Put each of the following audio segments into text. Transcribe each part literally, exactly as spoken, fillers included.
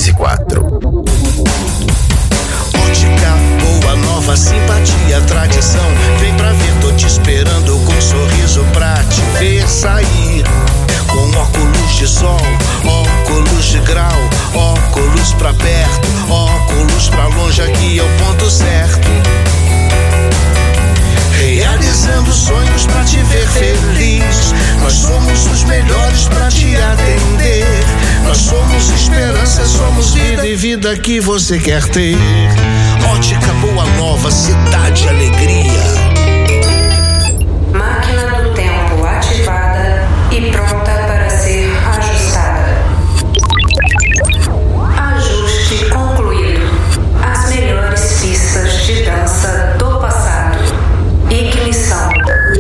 e quatro. Ótica boa, nova, simpatia, tradição. Vem pra ver, tô te esperando com um sorriso pra te ver sair. Com óculos de sol, óculos de grau, óculos pra perto, óculos pra longe, aqui é o ponto certo. Realizando sonhos pra te ver feliz. Nós somos os melhores pra te atender. Nós somos esperança, somos vida e vida que você quer ter. Ótica Boa Nova, cidade alegria. Máquina do tempo ativada e pronta para ser ajustada. Ajuste concluído. As melhores pistas de dança do passado. Ignição.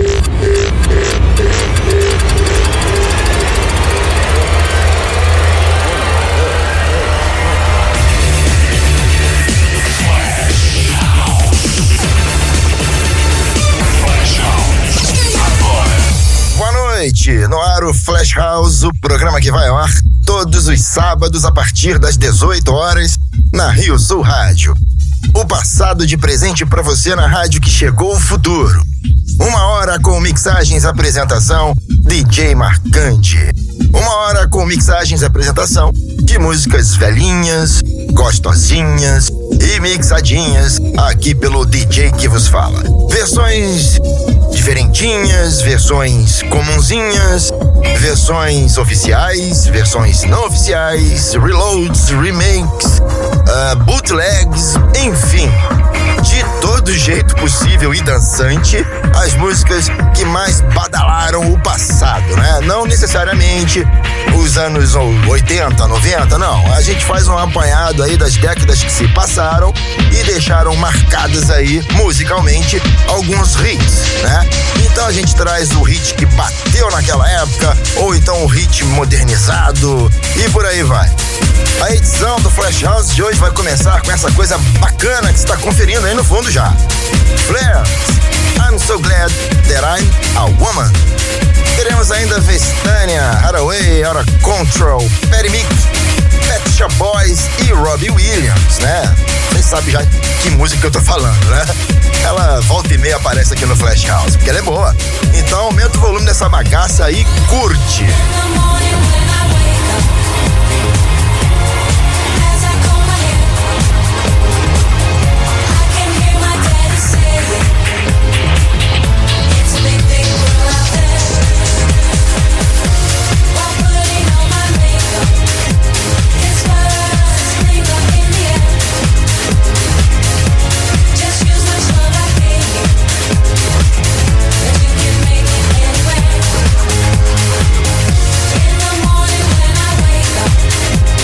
Boa noite, no ar o Flash House, o programa que vai ao ar todos os sábados a partir das dezoito horas na Rio Sul Rádio. O passado de presente pra você na rádio que chegou o futuro. Uma hora com mixagens e apresentação, D J Marcante. Uma hora com mixagens e apresentação de músicas velhinhas, gostosinhas e mixadinhas aqui pelo D J que vos fala. Versões diferentinhas, versões comunzinhas, versões oficiais, versões não oficiais, reloads, remakes, uh, bootlegs, enfim, de todo jeito possível e dançante, as músicas que mais badalaram o passado, né? Não necessariamente os anos oitenta, noventa, não. A gente faz um apanhado aí das décadas que se passaram e deixaram marcadas aí, musicalmente, alguns hits, né? Então a gente traz o hit que bateu naquela época, ou então o hit modernizado, e por aí vai. A edição do Flash House de hoje vai começar com essa coisa bacana que você está conferindo aí no fundo já. Flares, I'm So Glad That I'm a Woman. Teremos ainda Vestânia, Hathaway, Out of Control, Patty Mick, Pet Shop Boys e Robbie Williams, né? Vocês sabem já que música que eu tô falando, né? Ela volta e meia aparece aqui no Flash House, porque ela é boa. Então aumenta o volume dessa bagaça e curte. In the morning when I wake up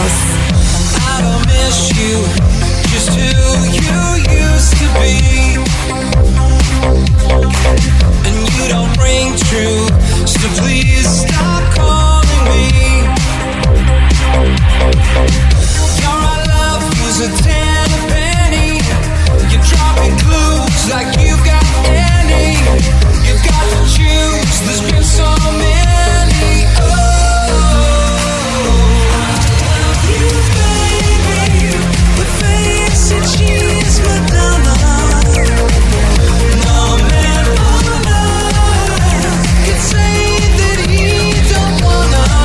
House. I don't miss you, just who you used to be. And you don't ring true, so please stop calling me. You're our love, who's a ten a penny. You're dropping clues like you got any. You got to choose, there's been so many. Oh, I love you, baby, but face it, she's Madonna. No man on earth can say that he don't wanna.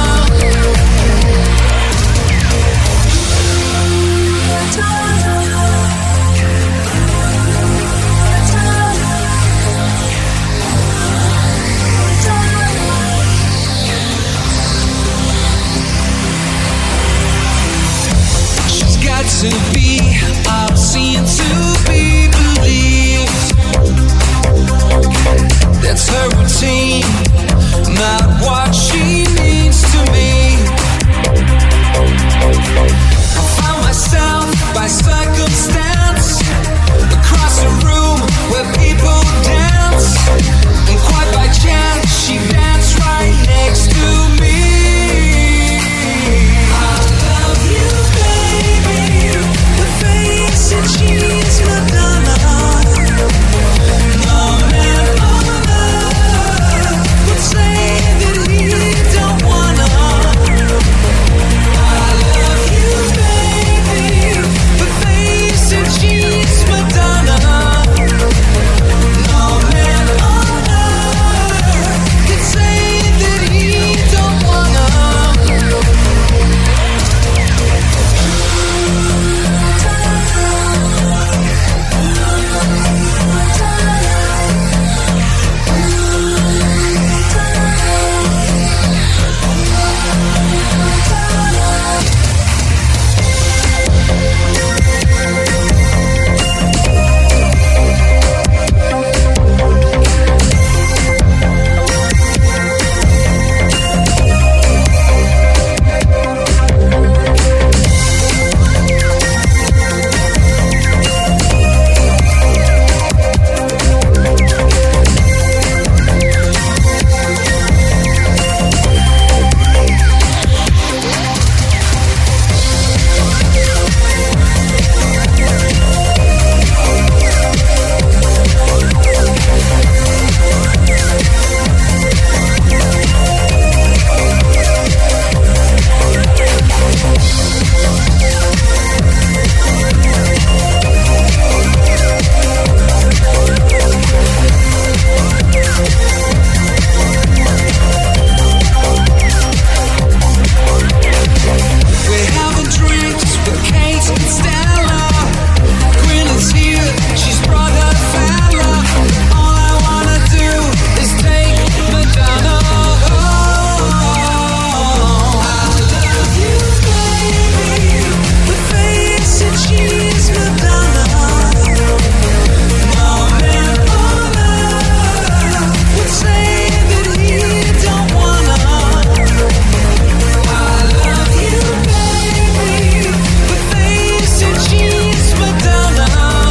She's got to be obscene to be believed. That's her routine, not what she means to me. I found myself by circumstance across a room where people dance, and quite by chance she danced right next to me. I love you, baby, but face it, she's Madonna. No man on earth would say that he don't wanna. I love you, baby, but face it, she's Madonna. No man on earth can say that he don't wanna. We're having drinks with Kate and Stella. Queen is here, she's brought her fella. All I wanna do is take Madonna home. I love you, baby, but face it, she's Madonna. No man on earth would say that he don't wanna. I love you, baby, but face it, she's Madonna.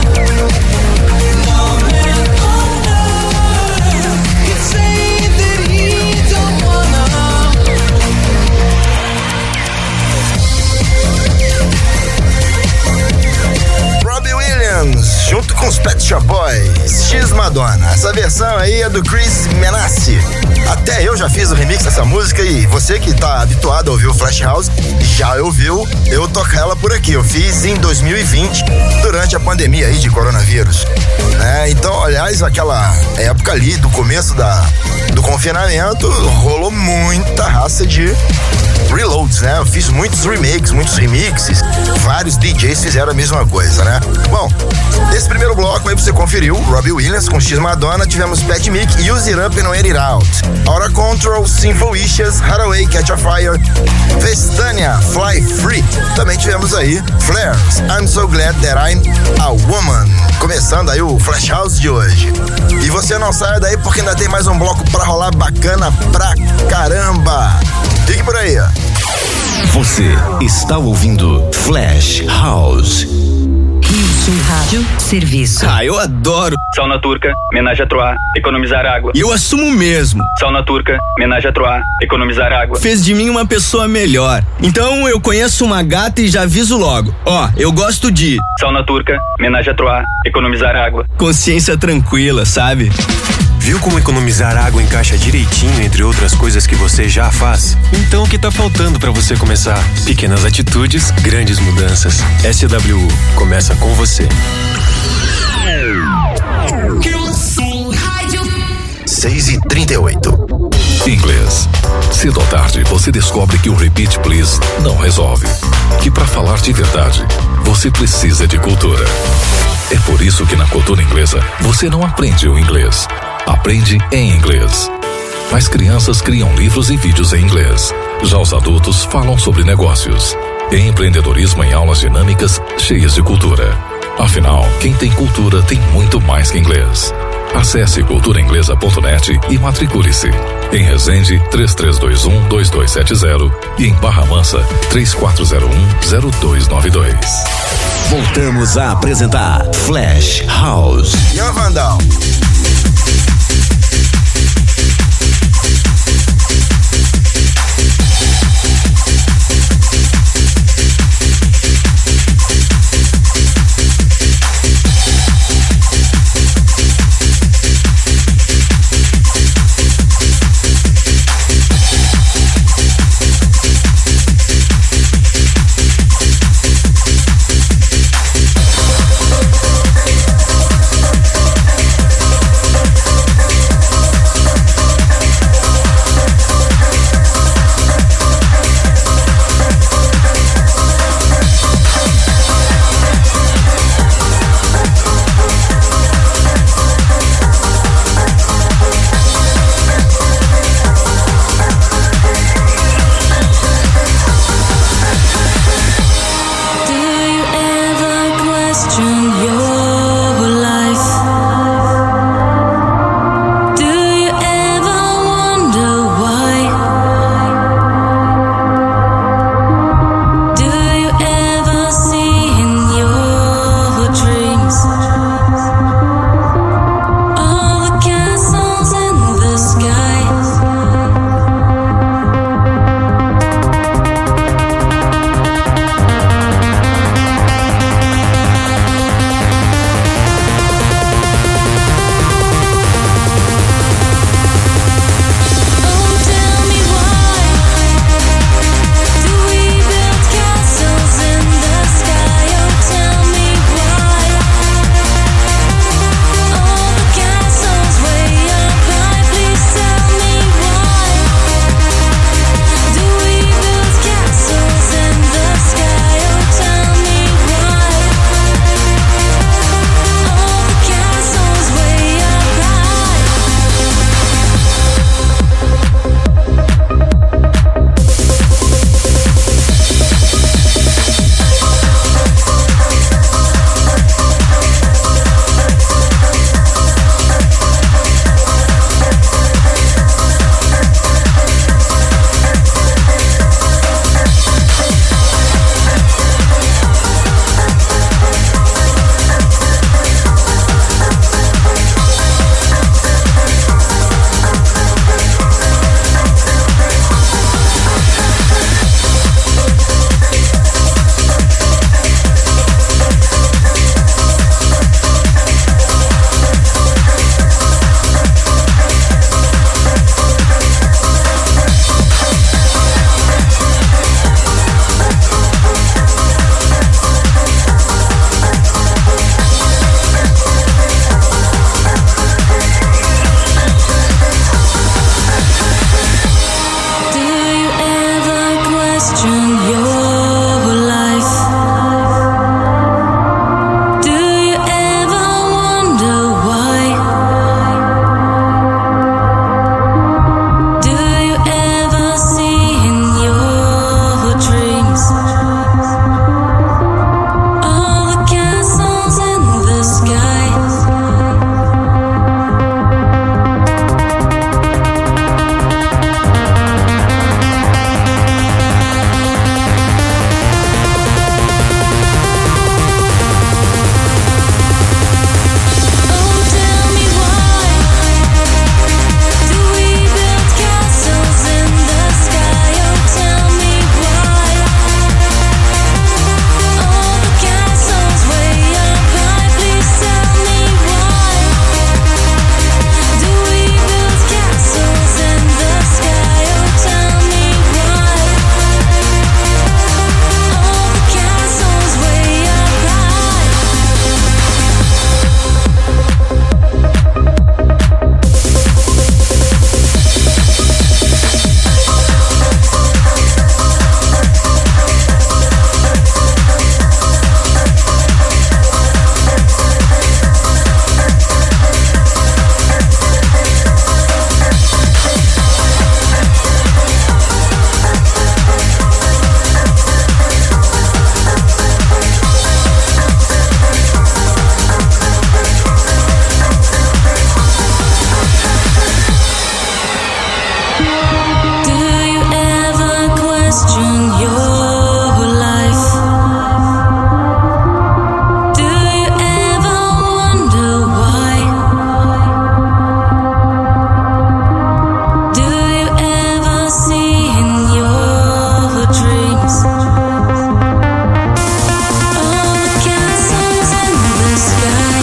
No man on earth can say that he don't wanna. Robbie Williams, junto com os Pet Shop Boys, X Madonna. Essa versão aí é do Chris Menassi. Até eu já fiz o remix dessa música e você que tá habituado a ouvir o Flash House já ouviu eu tocar ela por aqui. Eu fiz em dois mil e vinte, durante a pandemia aí de coronavírus. É, então, aliás, aquela época ali do começo da, do confinamento, rolou muita raça de reloads, né? Eu fiz muitos remakes, muitos remixes, vários D Js fizeram a mesma coisa, né? Bom, nesse primeiro bloco aí você conferiu Robbie Williams com X Madonna, tivemos Pat Meek, Use It Up and Wear It Out, Aura Control, Sinful Wishes, Hathaway, Catch a Fire, Vestania, Fly Free. Também tivemos aí Flares, I'm So Glad That I'm a Woman. Começando aí o Flash House de hoje. E você não saia daí porque ainda tem mais um bloco pra rolar bacana pra caramba. Fique por aí. Você Você está ouvindo Flash House. Rio Sul Rádio, serviço. Ah, eu adoro. Sauna turca, homenagem a Troá, economizar água. E eu assumo mesmo. Sauna turca, homenagem a Troá, economizar água. Fez de mim uma pessoa melhor. Então eu conheço uma gata e já aviso logo. Ó, eu gosto de sauna turca, homenagem a Troá, economizar água. Consciência tranquila, sabe? Viu como economizar água encaixa direitinho entre outras coisas que você já faz? Então o que tá faltando para você começar? Pequenas atitudes, grandes mudanças. S W U começa com você. seis e trinta e oito. Inglês. Cedo ou tarde você descobre que o Repeat Please não resolve. Que para falar de verdade, você precisa de cultura. É por isso que na cultura inglesa você não aprende o inglês. Aprende em inglês. As crianças criam livros e vídeos em inglês. Já os adultos falam sobre negócios. Em empreendedorismo em aulas dinâmicas cheias de cultura. Afinal, quem tem cultura tem muito mais que inglês. Acesse cultura inglesa ponto net e matricule-se. Em Resende, três três dois um, dois dois sete zero e em Barra Mansa, três quatro zero um, zero dois nove dois. Voltamos a apresentar Flash House. E o Vandal? question your life. Do you ever wonder why? Do you ever see in your dreams all the castles in the sky?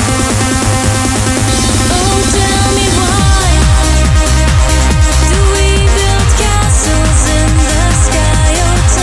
Oh, tell me why do we build castles in the sky? Oh,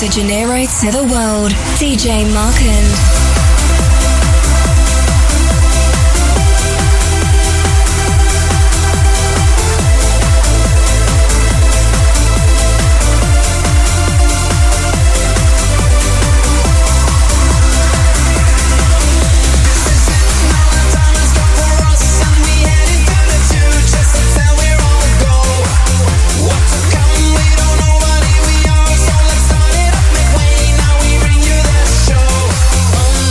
De Janeiro to the world, D J Markand. Show.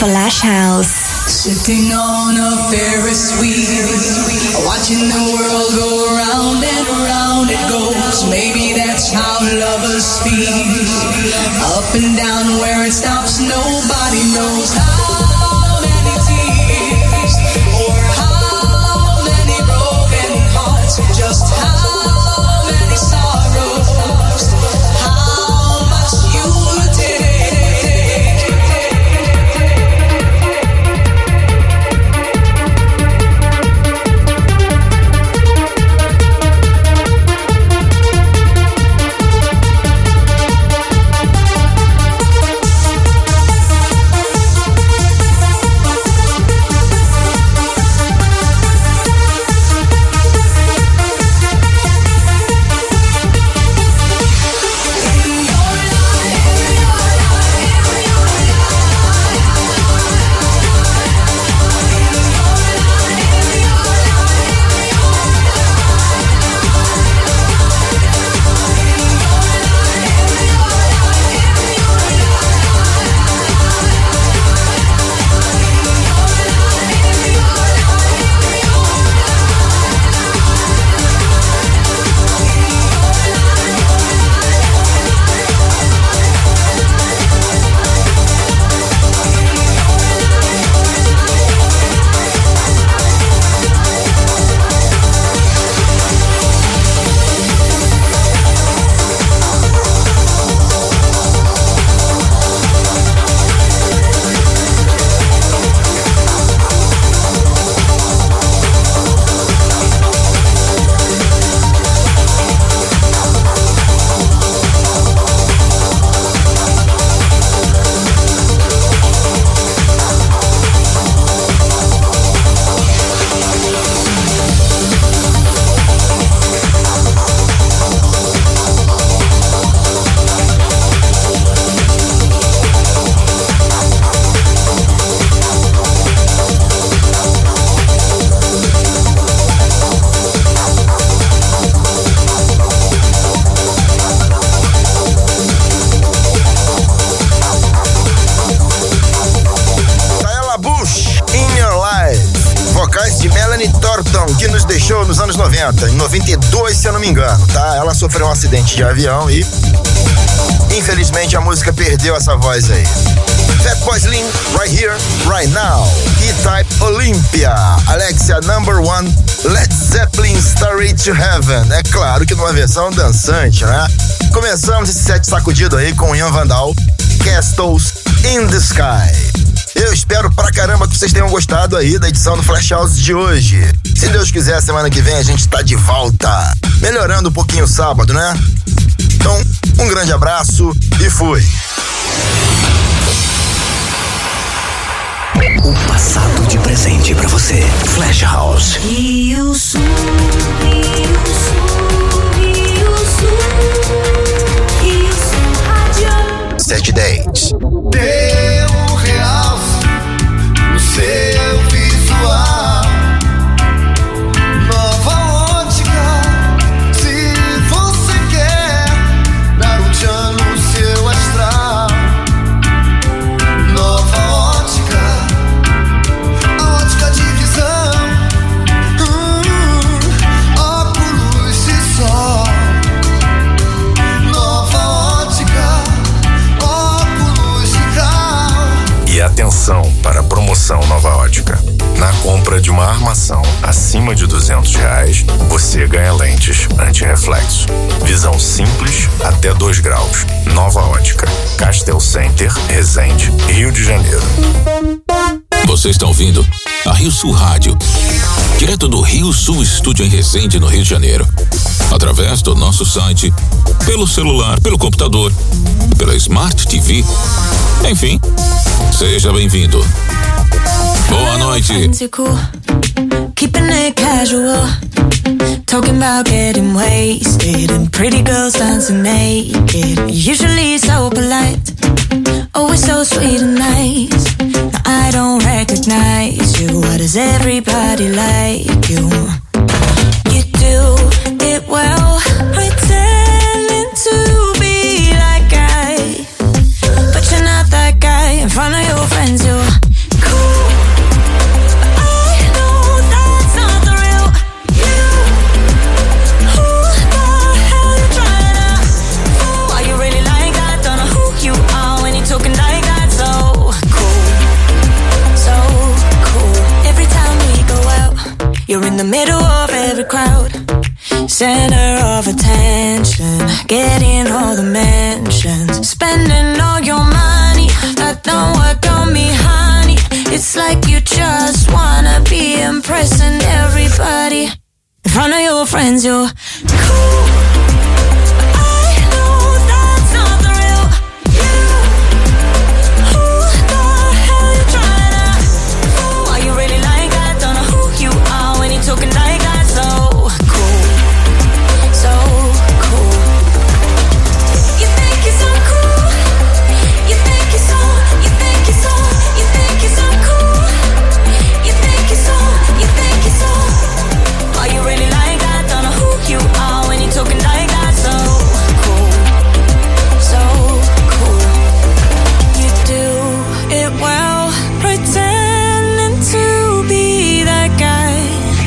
Flash House. Sitting on a Ferris wheel, watching the world go round and round it goes. Maybe that's how lovers feel. Up and down where it stops, nobody knows how many tears or how many broken hearts, just how many sorrows, how much you take. Que nos deixou nos anos noventa, em noventa e dois, se eu não me engano, tá? Ela sofreu um acidente de avião e, infelizmente, a música perdeu essa voz aí. Fatboy Slim, Right Here, Right Now. E-Type Olympia, Alexia Number One, Led Zeppelin, Starry to Heaven. É claro que numa versão dançante, né? Começamos esse set sacudido aí com Ian Vandal, Castles in the Sky. Eu espero pra caramba que vocês tenham gostado aí da edição do Flash House de hoje. Se Deus quiser, semana que vem a gente tá de volta, melhorando um pouquinho o sábado, né? Então, um grande abraço e fui. O passado de presente pra você. Flash House. Rio Sul, Rio Sul, Rio Sul, Rio Sul Rádio. Sete dez. Dê um realce no seu visual. Nova ótica, se você quer dar um tchan no seu astral. Nova ótica, a ótica de visão. Hum, óculos de sol. Nova ótica, óculos de grau. E atenção para a promoção Nova Ótica. Na compra de uma armação acima de duzentos reais, você ganha lentes anti-reflexo. Visão simples até dois graus. Nova Ótica. Castel Center, Resende, Rio de Janeiro. Você está ouvindo a Rio Sul Rádio, direto do Rio Sul Estúdio em Resende, no Rio de Janeiro. Através do nosso site, pelo celular, pelo computador, pela Smart T V. Enfim, seja bem-vindo. Boa noite. Keeping it casual, talking about getting wasted and pretty girls dancing naked. Usually so polite, always so sweet and nice. Now I don't recognize you. Why does everybody like you? You do it well, pretending to be like I, but you're not that guy. In front of your friends, you're You're in the middle of every crowd, center of attention, getting all the mentions, spending all your money. That don't work on me, honey. It's like you just wanna be impressing everybody. In front of your friends, you're cool. I know that's not the real you. Who the hell you trying to fool? Are you really like that? Don't know who you are when you're talking like that. So cool, so cool. You think you're so cool. You think you're so, you think you're so, you think you're so cool. You think you're so, you think you're so. Are you really like that? Don't know who you are when you're talking like that. So cool, so cool. You do it well, pretending to be that guy.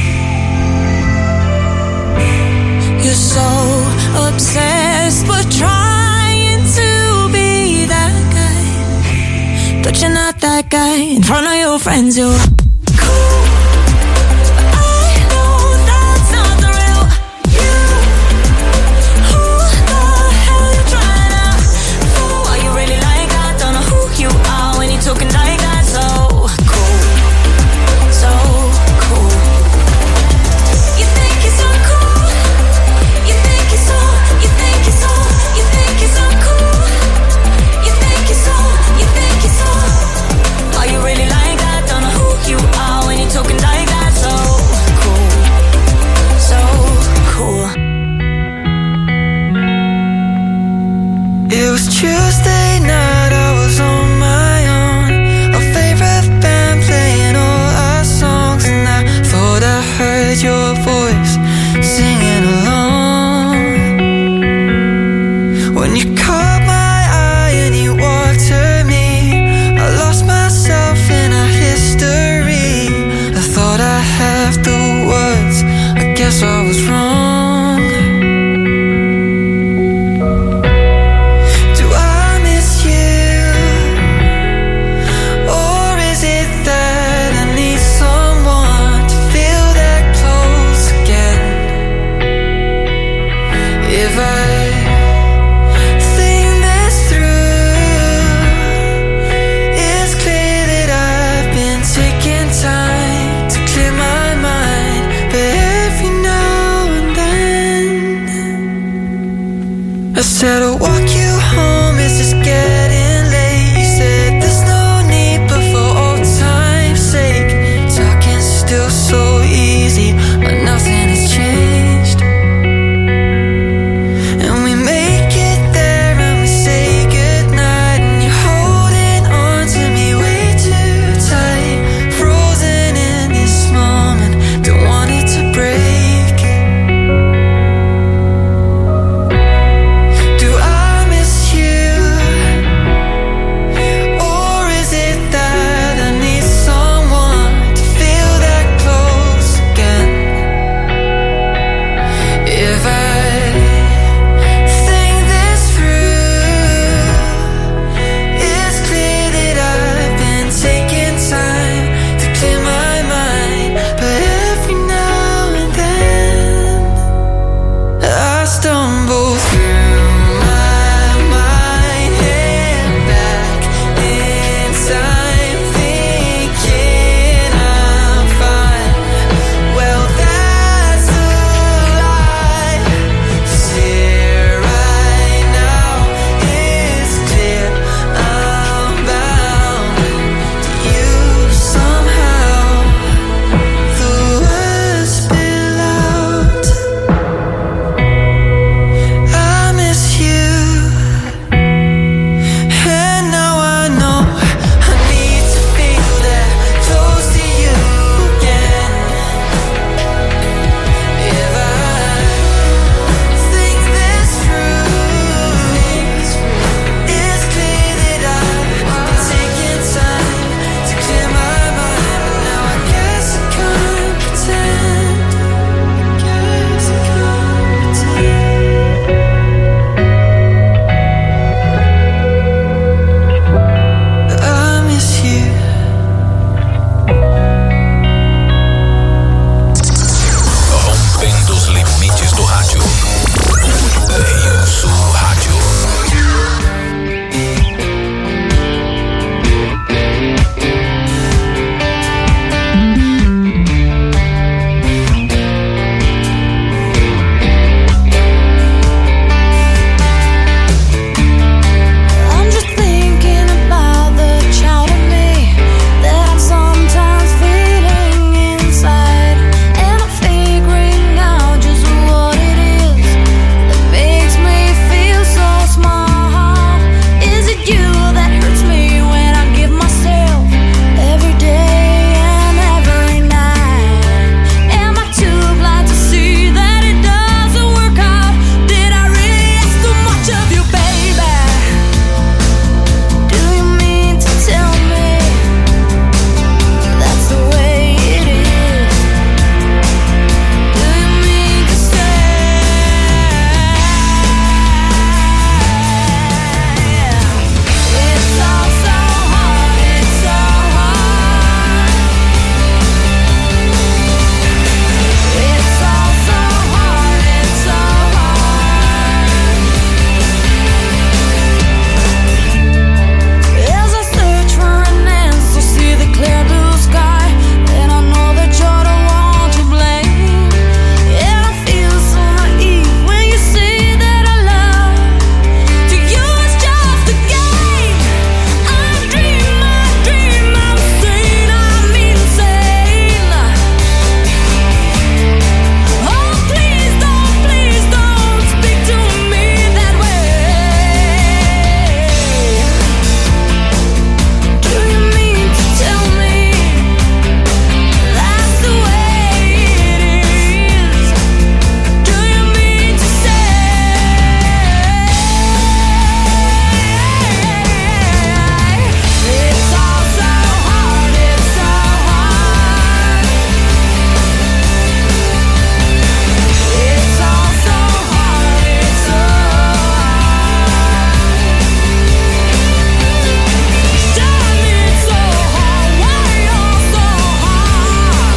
You're so obsessed, but trying to be that guy. But you're not that guy. In front of your friends, you're cool.